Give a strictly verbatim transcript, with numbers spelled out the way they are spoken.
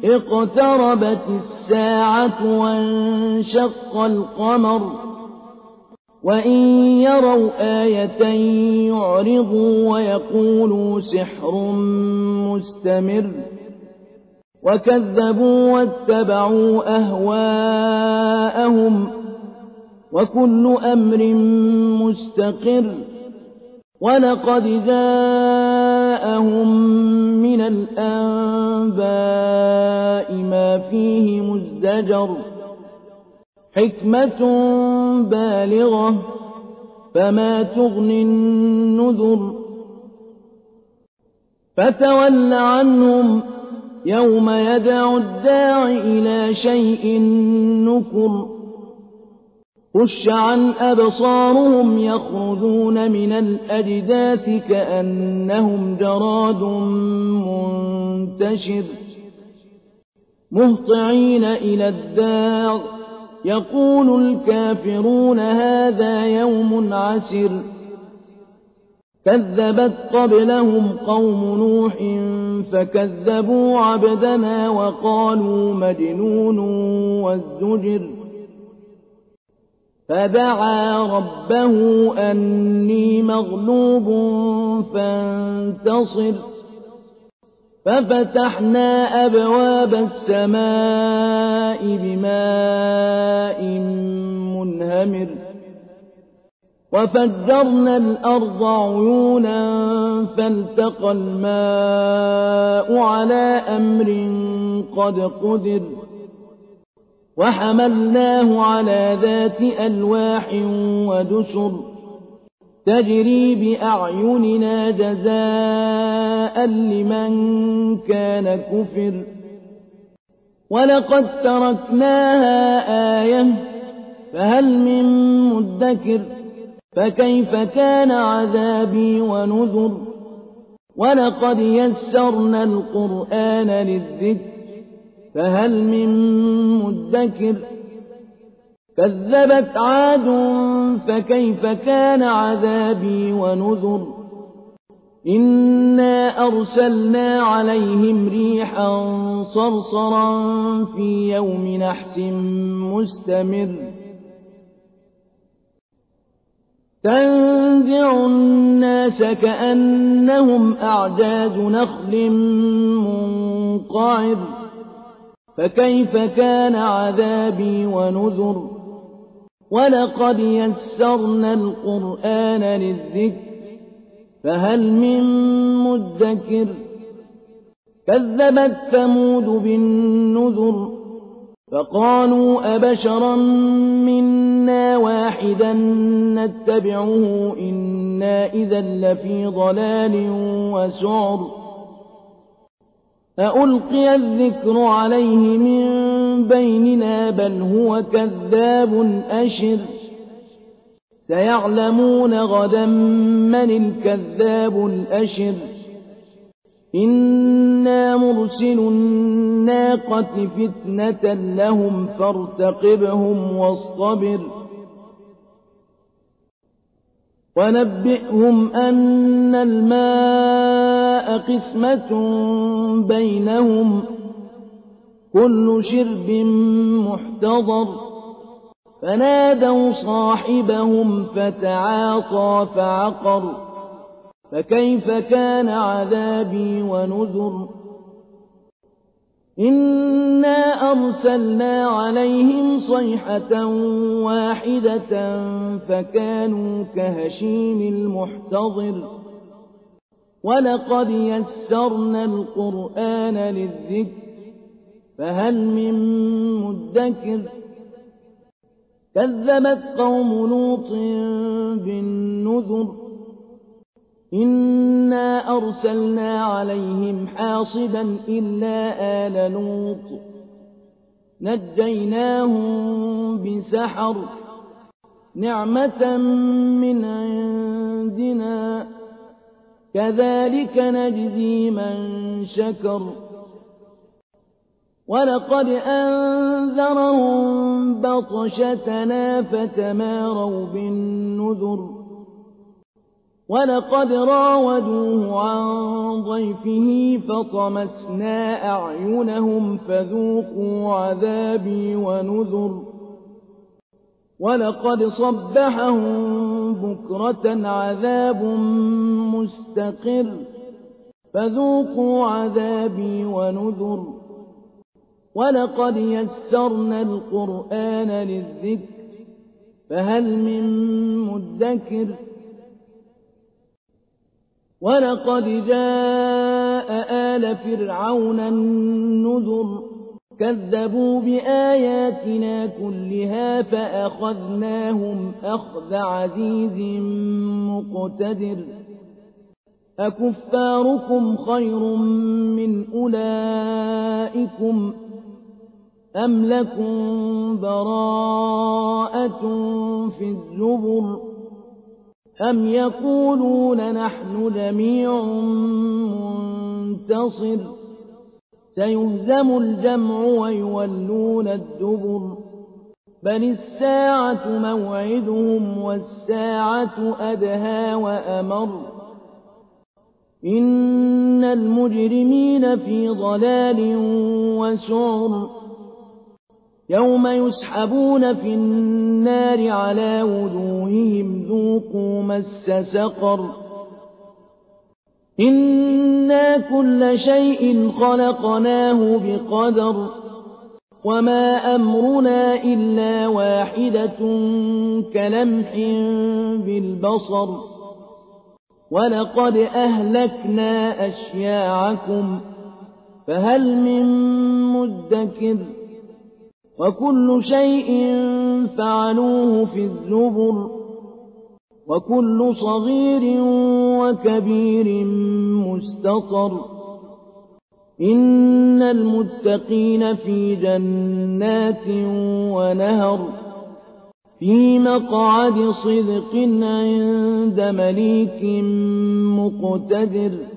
اقتربت الساعة وانشق القمر وإن يروا آية يعرضوا ويقولوا سحر مستمر وكذبوا واتبعوا أهواءهم وكل أمر مستقر ولقد جاءهم من الأنباء ما فيه مزدجر حكمة بالغة فما تغني النذر فتول عنهم يوم يدعو الداع إلى شيء نكر خش عن أبصارهم يخرجون من الأجداث كأنهم جراد منتشر مهطعين إلى الداع يقول الكافرون هذا يوم عسر كذبت قبلهم قوم نوح فكذبوا عبدنا وقالوا مجنون وازدجر فدعا ربه أني مغلوب فانتصر ففتحنا أبواب السماء بماء منهمر وفجرنا الأرض عيونا فالتقى الماء على أمر قد قدر وحملناه على ذات ألواح ودسر تجري بأعيننا جزاء لمن كان كفر ولقد تركناها آية فهل من مدكر فكيف كان عذابي ونذر ولقد يسرنا القرآن للذكر فهل من مدكر كذبت عاد فكيف كان عذابي ونذر إنا أرسلنا عليهم ريحا صرصرا في يوم نحس مستمر تنزع الناس كأنهم أعجاز نخل منقعر فكيف كان عذابي ونذر ولقد يسرنا القرآن للذكر فهل من مدكر كذبت ثمود بالنذر فقالوا أبشرا منا واحدا نتبعه إنا إذا لفي ضلال وسعر أألقي الذكر عليه من بيننا بل هو كذاب أشر سيعلمون غدا من الكذاب الأشر إنا مرسل الناقة فتنة لهم فارتقبهم واصطبر ونبئهم أن الماء قسمة بينهم كل شرب محتضر فنادوا صاحبهم فتعاطى فعقر فكيف كان عذابي ونذر إنا أرسلنا عليهم صيحة واحدة فكانوا كهشيم المحتضر ولقد يسرنا القرآن للذكر فهل من مدكر كذبت قوم لوط بالنذر إنا أرسلنا عليهم حاصبا إلا آل لوط نجيناهم بسحر نعمة من عندنا كذلك نجزي من شكر ولقد أنذرهم بطشتنا فتماروا بالنذر وَلَقَدْ رَاوَدُوهُ عَن ضَيْفِهِ فَطَمَسْنَا أَعْيُنَهُمْ فَذُوقُوا عَذَابِي وَنُذُرِ وَلَقَدْ صَبَّحَهُم بُكْرَةً عَذَابٌ مُّسْتَقِرٌّ فَذُوقُوا عَذَابِي وَنُذُرِ وَلَقَدْ يَسَّرْنَا الْقُرْآنَ لِلذِّكْرِ فَهَلْ مِن مُّدَّكِرٍ وَلَقَدْ جَاءَ آلَ فِرْعَوْنَ النُّذُرُ كَذَّبُوا بِآيَاتِنَا كُلِّهَا فَأَخَذْنَاهُمْ أَخْذَ عَزِيزٍ مُّقْتَدِرٍ أَكُفَّارُكُمْ خَيْرٌ مِّنْ أُولَٰئِكُمْ أَمْ لَكُم بَرَاءَةٌ فِي الزُّبُرِ أَمْ يَقُولُونَ نَحْنُ جَمِيعٌ مُّنتَصِرٌ سَيُهْزَمُ الْجَمْعُ وَيُوَلُّونَ الدُّبُرَ بَلِ السَّاعَةُ مَوْعِدُهُمْ وَالسَّاعَةُ أَدْهَىٰ وَأَمَرُّ إِنَّ الْمُجْرِمِينَ فِي ضَلَالٍ وَسُعُرٍ يَوْمَ يُسْحَبُونَ فِي النَّارِ عَلَىٰ وُجُوهِهِمْ ذُوقُوا مَسَّ سَقَرَ إِنَّا كُلَّ شَيْءٍ خَلَقْنَاهُ بِقَدَرٍ وَمَا أَمْرُنَا إِلَّا وَاحِدَةٌ كَلَمْحٍ بِالْبَصَرِ وَلَقَدْ أَهْلَكْنَا أَشْيَاعَكُمْ فَهَلْ مِن مُّدَّكِرٍ وَكُلُّ شَيْءٍ فَعَلُوهُ فِي الزُّبُرِ وَكُلُّ صَغِيرٍ وَكَبِيرٍ مُّسْتَطَرٌ إِنَّ الْمُتَّقِينَ فِي جَنَّاتٍ وَنَهَرٍ فِي مَقْعَدِ صِدْقٍ عِندَ مَلِيكٍ مُّقْتَدِرٍ